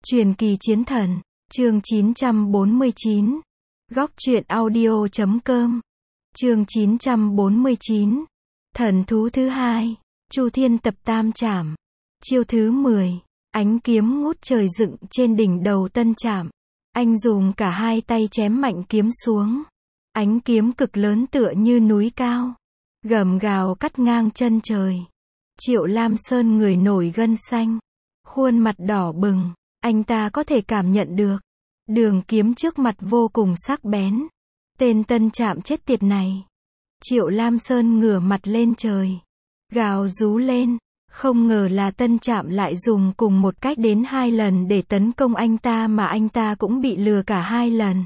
Truyền kỳ chiến thần, chương 949. Góc truyện audio.com. Chương 949. Thần thú thứ hai, Chu Thiên tập tam trảm. Chiêu thứ 10, ánh kiếm ngút trời dựng trên đỉnh đầu tân trảm. Anh dùng cả hai tay chém mạnh kiếm xuống. Ánh kiếm cực lớn tựa như núi cao, gầm gào cắt ngang chân trời. Triệu Lam Sơn người nổi gân xanh, khuôn mặt đỏ bừng. Anh ta có thể cảm nhận được đường kiếm trước mặt vô cùng sắc bén. Tên tân trạm chết tiệt này. Triệu Lam Sơn ngửa mặt lên trời, gào rú lên. Không ngờ là tân trạm lại dùng cùng một cách đến 2 lần để tấn công anh ta, mà anh ta cũng bị lừa cả 2 lần.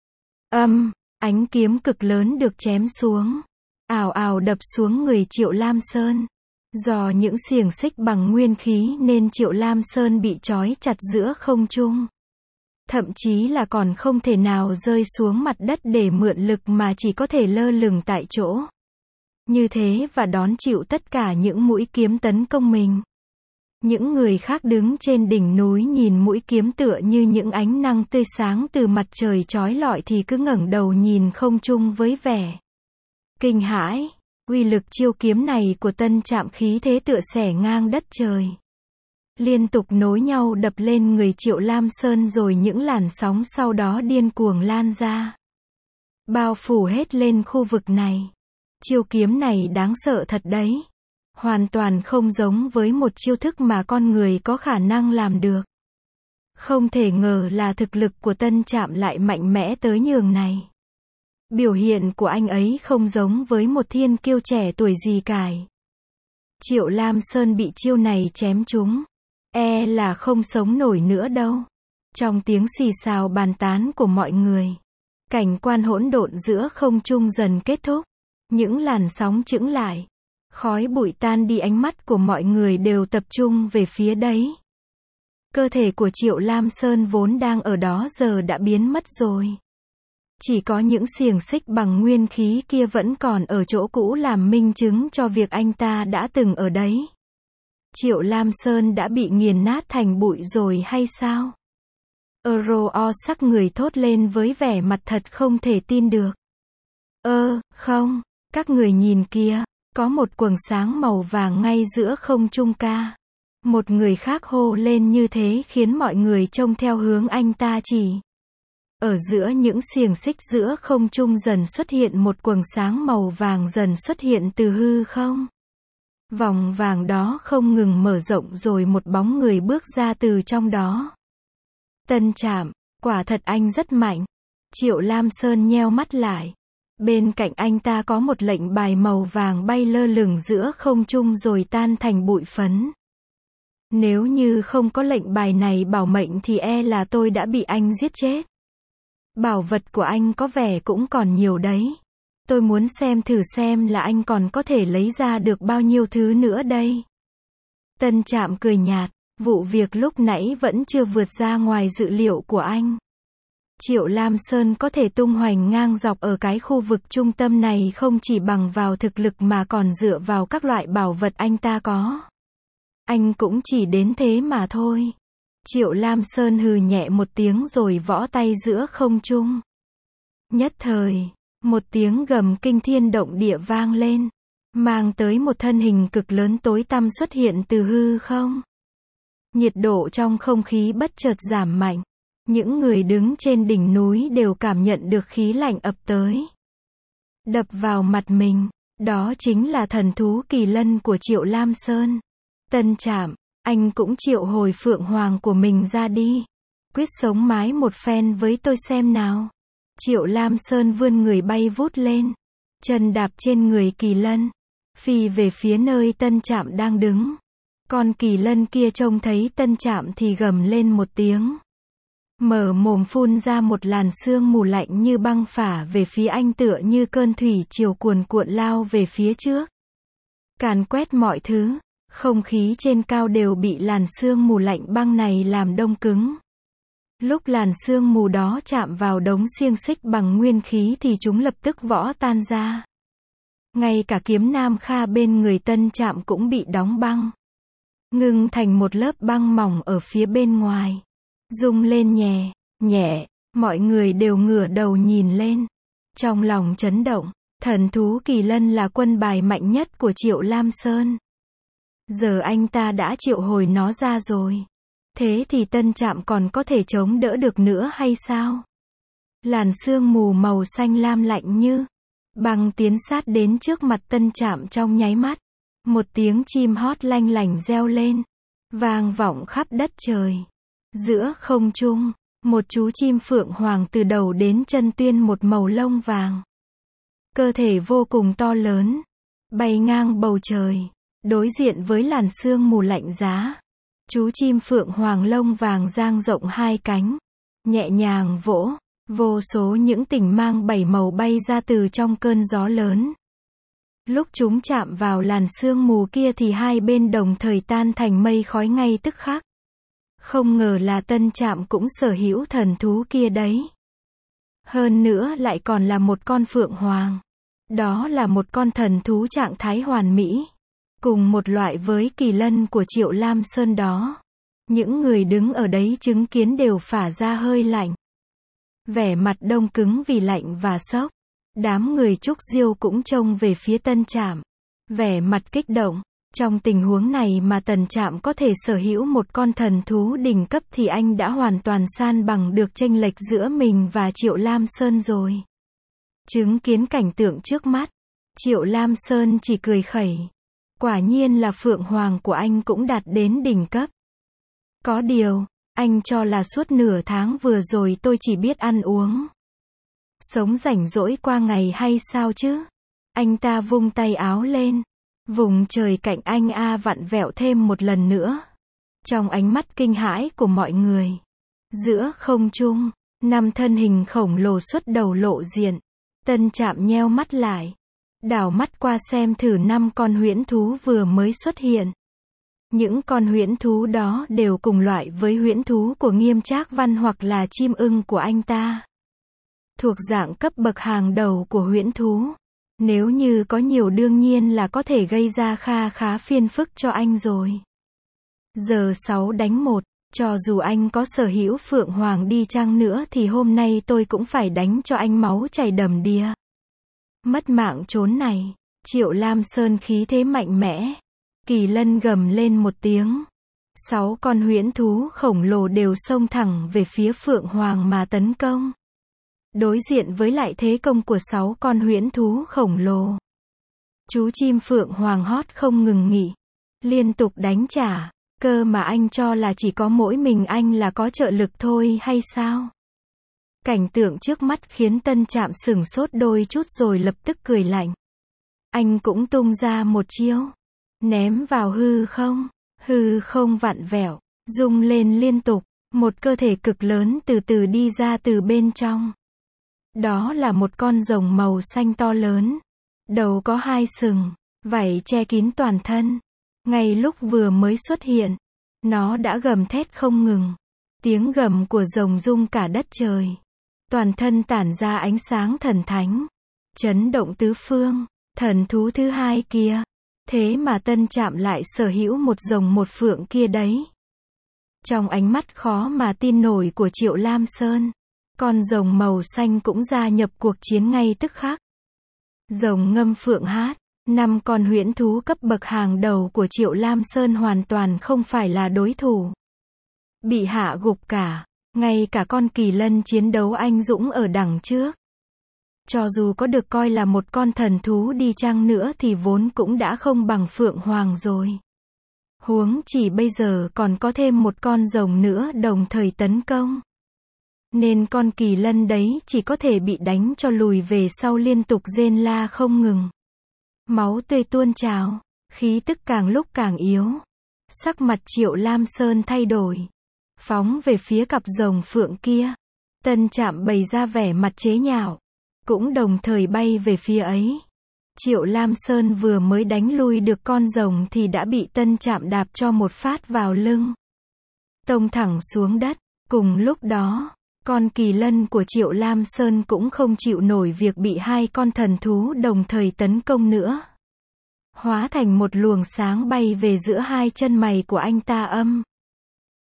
Ánh kiếm cực lớn được chém xuống, ào ào đập xuống người Triệu Lam Sơn. Do những xiềng xích bằng nguyên khí nên Triệu Lam Sơn bị trói chặt giữa không trung. Thậm chí là còn không thể nào rơi xuống mặt đất để mượn lực, mà chỉ có thể lơ lửng tại chỗ. Như thế và đón chịu tất cả những mũi kiếm tấn công mình. Những người khác đứng trên đỉnh núi nhìn mũi kiếm tựa như những ánh nắng tươi sáng từ mặt trời chói lọi thì cứ ngẩng đầu nhìn không trung với vẻ kinh hãi. Uy lực chiêu kiếm này của tân trạm khí thế tựa xẻ ngang đất trời, liên tục nối nhau đập lên người Triệu Lam Sơn, rồi những làn sóng sau đó điên cuồng lan ra, bao phủ hết lên khu vực này. Chiêu kiếm này đáng sợ thật đấy. Hoàn toàn không giống với một chiêu thức mà con người có khả năng làm được. Không thể ngờ là thực lực của tân trạm lại mạnh mẽ tới nhường này. Biểu hiện của anh ấy không giống với một thiên kiêu trẻ tuổi gì cả. Triệu Lam Sơn bị chiêu này chém trúng, là không sống nổi nữa đâu. Trong tiếng xì xào bàn tán của mọi người, cảnh quan hỗn độn giữa không trung dần kết thúc. Những làn sóng chững lại, khói bụi tan đi, ánh mắt của mọi người đều tập trung về phía đấy. Cơ thể của Triệu Lam Sơn vốn đang ở đó giờ đã biến mất rồi. Chỉ có những xiềng xích bằng nguyên khí kia vẫn còn ở chỗ cũ làm minh chứng cho việc anh ta đã từng ở đấy. Triệu Lam Sơn đã bị nghiền nát thành bụi rồi hay sao? Ro sắc người thốt lên với vẻ mặt thật không thể tin được. Không, các người nhìn kìa, có một quầng sáng màu vàng ngay giữa không trung ca. Một người khác hô lên như thế khiến mọi người trông theo hướng anh ta chỉ. Ở giữa những xiềng xích giữa không trung dần xuất hiện một quầng sáng màu vàng dần xuất hiện từ hư không. Vòng vàng đó không ngừng mở rộng rồi một bóng người bước ra từ trong đó. Tân trạm, quả thật anh rất mạnh. Triệu Lam Sơn nheo mắt lại. Bên cạnh anh ta có một lệnh bài màu vàng bay lơ lửng giữa không trung rồi tan thành bụi phấn. Nếu như không có lệnh bài này bảo mệnh thì là tôi đã bị anh giết chết. Bảo vật của anh có vẻ cũng còn nhiều đấy. Tôi muốn thử xem là anh còn có thể lấy ra được bao nhiêu thứ nữa đây. Tân trạm cười nhạt, vụ việc lúc nãy vẫn chưa vượt ra ngoài dự liệu của anh. Triệu Lam Sơn có thể tung hoành ngang dọc ở cái khu vực trung tâm này không chỉ bằng vào thực lực mà còn dựa vào các loại bảo vật anh ta có. Anh cũng chỉ đến thế mà thôi. Triệu Lam Sơn hừ nhẹ một tiếng rồi võ tay giữa không trung. Nhất thời, một tiếng gầm kinh thiên động địa vang lên, mang tới một thân hình cực lớn tối tăm xuất hiện từ hư không. Nhiệt độ trong không khí bất chợt giảm mạnh. Những người đứng trên đỉnh núi đều cảm nhận được khí lạnh ập tới, đập vào mặt mình. Đó chính là thần thú kỳ lân của Triệu Lam Sơn. Tân trạm, anh cũng triệu hồi phượng hoàng của mình ra đi. Quyết sống mái một phen với tôi xem nào. Triệu Lam Sơn vươn người bay vút lên, chân đạp trên người kỳ lân, phi về phía nơi tân trạm đang đứng. Con kỳ lân kia trông thấy tân trạm thì gầm lên một tiếng, mở mồm phun ra một làn sương mù lạnh như băng phả về phía anh, tựa như cơn thủy triều cuồn cuộn lao về phía trước, càn quét mọi thứ. Không khí trên cao đều bị làn sương mù lạnh băng này làm đông cứng. Lúc làn sương mù đó chạm vào đống xiềng xích bằng nguyên khí thì chúng lập tức vỡ tan ra. Ngay cả kiếm nam kha bên người tân trạm cũng bị đóng băng, ngưng thành một lớp băng mỏng ở phía bên ngoài. rung lên nhẹ, nhẹ, mọi người đều ngửa đầu nhìn lên. Trong lòng chấn động, thần thú kỳ lân là quân bài mạnh nhất của Triệu Lam Sơn. Giờ anh ta đã triệu hồi nó ra rồi. Thế thì Tân Trạm còn có thể chống đỡ được nữa hay sao? Làn sương mù màu xanh lam lạnh như băng tiến sát đến trước mặt Tân Trạm trong nháy mắt. Một tiếng chim hót lanh lảnh reo lên, vang vọng khắp đất trời. Giữa không trung, một chú chim phượng hoàng từ đầu đến chân tuyên một màu lông vàng. Cơ thể vô cùng to lớn, bay ngang bầu trời, đối diện với làn sương mù lạnh giá. Chú chim phượng hoàng lông vàng dang rộng hai cánh, nhẹ nhàng vỗ, vô số những tỉnh mang bảy màu bay ra từ trong cơn gió lớn. Lúc chúng chạm vào làn sương mù kia thì hai bên đồng thời tan thành mây khói ngay tức khắc. Không ngờ là Tân Trạm cũng sở hữu thần thú kia đấy. Hơn nữa lại còn là một con phượng hoàng. Đó là một con thần thú trạng thái hoàn mỹ, cùng một loại với kỳ lân của Triệu Lam Sơn đó. Những người đứng ở đấy chứng kiến đều phả ra hơi lạnh. Vẻ mặt đông cứng vì lạnh và sốc. Đám người Trúc Diêu cũng trông về phía Tân Trạm, vẻ mặt kích động. Trong tình huống này mà Tân Trạm có thể sở hữu một con thần thú đỉnh cấp thì anh đã hoàn toàn san bằng được chênh lệch giữa mình và Triệu Lam Sơn rồi. Chứng kiến cảnh tượng trước mắt, Triệu Lam Sơn chỉ cười khẩy. Quả nhiên là phượng hoàng của anh cũng đạt đến đỉnh cấp. Có điều, anh cho là suốt nửa tháng vừa rồi tôi chỉ biết ăn uống, sống rảnh rỗi qua ngày hay sao chứ? Anh ta vung tay áo lên. Vùng trời cạnh anh vặn vẹo thêm một lần nữa. Trong ánh mắt kinh hãi của mọi người. Giữa không trung, 5 thân hình khổng lồ xuất đầu lộ diện. Tân Trạm nheo mắt lại. Đảo mắt qua xem thử 5 con huyễn thú vừa mới xuất hiện. Những con huyễn thú đó đều cùng loại với huyễn thú của Nghiêm Trác Văn hoặc là chim ưng của anh ta. Thuộc dạng cấp bậc hàng đầu của huyễn thú. Nếu như có nhiều đương nhiên là có thể gây ra khá phiền phức cho anh rồi. Giờ 6 đánh 1, cho dù anh có sở hữu phượng hoàng đi chăng nữa thì hôm nay tôi cũng phải đánh cho anh máu chảy đầm đìa. Mất mạng trốn này, Triệu Lam Sơn khí thế mạnh mẽ. Kỳ lân gầm lên một tiếng. 6 con huyễn thú khổng lồ đều xông thẳng về phía phượng hoàng mà tấn công. Đối diện với lại thế công của 6 con huyễn thú khổng lồ, chú chim phượng hoàng hót không ngừng nghỉ, liên tục đánh trả. Cơ mà anh cho là chỉ có mỗi mình anh là có trợ lực thôi hay sao? Cảnh tượng trước mắt khiến Tân Trạm sửng sốt đôi chút rồi lập tức cười lạnh. Anh cũng tung ra một chiêu, ném vào hư không vặn vẹo, rung lên liên tục, một cơ thể cực lớn từ từ đi ra từ bên trong. Đó là một con rồng màu xanh to lớn, đầu có 2 sừng, vảy che kín toàn thân. Ngay lúc vừa mới xuất hiện, nó đã gầm thét không ngừng. Tiếng gầm của rồng rung cả đất trời. Toàn thân tản ra ánh sáng thần thánh, chấn động tứ phương. Thần thú thứ hai kia, thế mà Tân Trạm lại sở hữu một rồng một phượng kia đấy. Trong ánh mắt khó mà tin nổi của Triệu Lam Sơn, con rồng màu xanh cũng gia nhập cuộc chiến ngay tức khắc. Rồng ngâm phượng hát, 5 con huyễn thú cấp bậc hàng đầu của Triệu Lam Sơn hoàn toàn không phải là đối thủ. Bị hạ gục cả, ngay cả con kỳ lân chiến đấu anh dũng ở đằng trước. Cho dù có được coi là một con thần thú đi chăng nữa thì vốn cũng đã không bằng phượng hoàng rồi. Huống chỉ bây giờ còn có thêm một con rồng nữa đồng thời tấn công. Nên con kỳ lân đấy chỉ có thể bị đánh cho lùi về sau liên tục rên la không ngừng. Máu tươi tuôn trào, khí tức càng lúc càng yếu. Sắc mặt Triệu Lam Sơn thay đổi, phóng về phía cặp rồng phượng kia. Tân Trạm bày ra vẻ mặt chế nhạo, cũng đồng thời bay về phía ấy. Triệu Lam Sơn vừa mới đánh lui được con rồng thì đã bị Tân Trạm đạp cho một phát vào lưng, tông thẳng xuống đất. Cùng lúc đó, con kỳ lân của Triệu Lam Sơn cũng không chịu nổi việc bị 2 con thần thú đồng thời tấn công nữa. Hóa thành một luồng sáng bay về giữa 2 chân mày của anh ta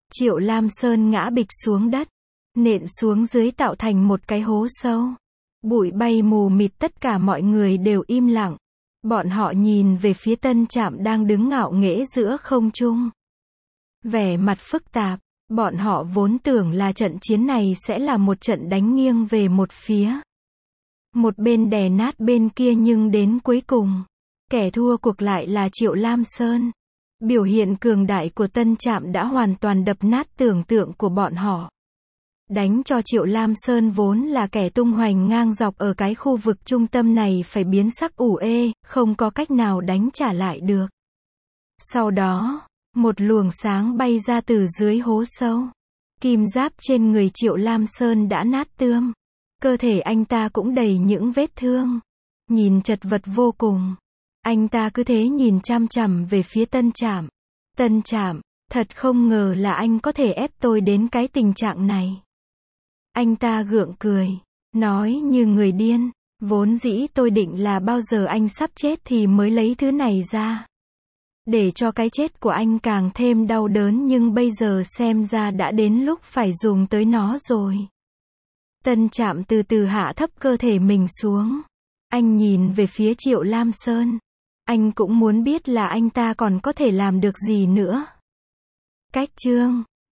Triệu Lam Sơn ngã bịch xuống đất, nện xuống dưới tạo thành một cái hố sâu. Bụi bay mù mịt, tất cả mọi người đều im lặng. Bọn họ nhìn về phía Tân Trạm đang đứng ngạo nghễ giữa không trung. Vẻ mặt phức tạp, bọn họ vốn tưởng là trận chiến này sẽ là một trận đánh nghiêng về một phía. Một bên đè nát bên kia, nhưng đến cuối cùng, kẻ thua cuộc lại là Triệu Lam Sơn. Biểu hiện cường đại của Tân Trạm đã hoàn toàn đập nát tưởng tượng của bọn họ. Đánh cho Triệu Lam Sơn vốn là kẻ tung hoành ngang dọc ở cái khu vực trung tâm này phải biến sắc ủ ê, không có cách nào đánh trả lại được. Sau đó, một luồng sáng bay ra từ dưới hố sâu. Kim giáp trên người Triệu Lam Sơn đã nát tươm. Cơ thể anh ta cũng đầy những vết thương. Nhìn chật vật vô cùng. Anh ta cứ thế nhìn chằm chằm về phía Tân Trạm. Tân Trạm, thật không ngờ là anh có thể ép tôi đến cái tình trạng này. Anh ta gượng cười, nói như người điên. Vốn dĩ tôi định là bao giờ anh sắp chết thì mới lấy thứ này ra. Để cho cái chết của anh càng thêm đau đớn, nhưng bây giờ xem ra đã đến lúc phải dùng tới nó rồi. Tân Trạm từ từ hạ thấp cơ thể mình xuống. Anh nhìn về phía Triệu Lam Sơn. Anh cũng muốn biết là anh ta còn có thể làm được gì nữa. Cách chương